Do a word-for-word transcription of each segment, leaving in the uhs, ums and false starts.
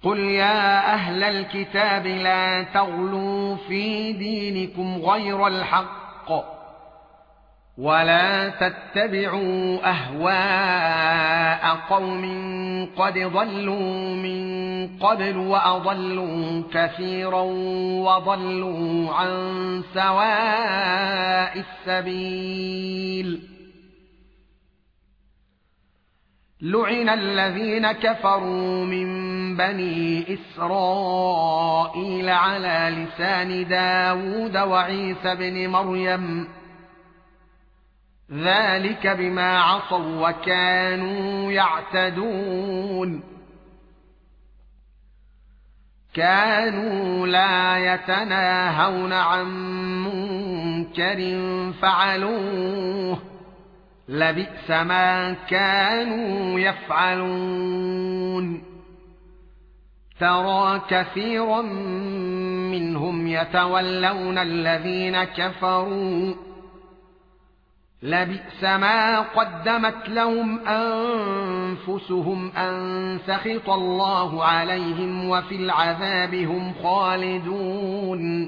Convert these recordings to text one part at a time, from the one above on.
قل يا أهل الكتاب لا تغلوا في دينكم غير الحق ولا تتبعوا أهواء قوم قد ضلوا من قبل وأضلوا كثيرا وضلوا عن سواء السبيل. لعن الذين كفروا من بني إسرائيل على لسان داود وعيسى بن مريم ذلك بما عصوا وكانوا يعتدون كانوا لا يتناهون عن منكر فعلوه لبئس ما كانوا يفعلون. ترى كثيرا منهم يتولون الذين كفروا لبئس ما قدمت لهم أنفسهم أن سخط الله عليهم وفي العذاب هم خالدون.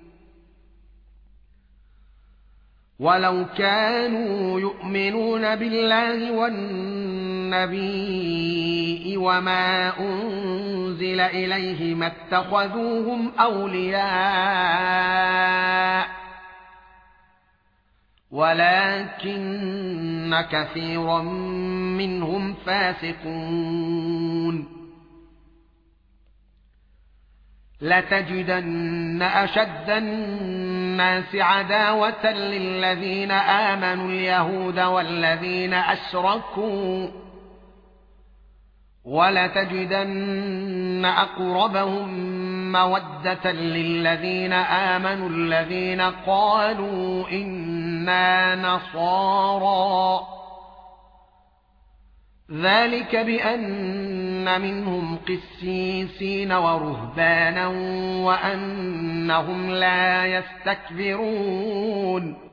ولو كانوا يؤمنون بالله والنبي وما أنزل إليه ما اتخذوهم أولياء ولكن كثيرا منهم فاسقون. لتجدن أشد الناس عداوة للذين آمنوا اليهود والذين أشركوا ولتجدن أقربهم مودة للذين آمنوا الذين قالوا إنا نصارى ذلك بأن منهم قسيسين ورهبانا وأنهم لا يستكبرون.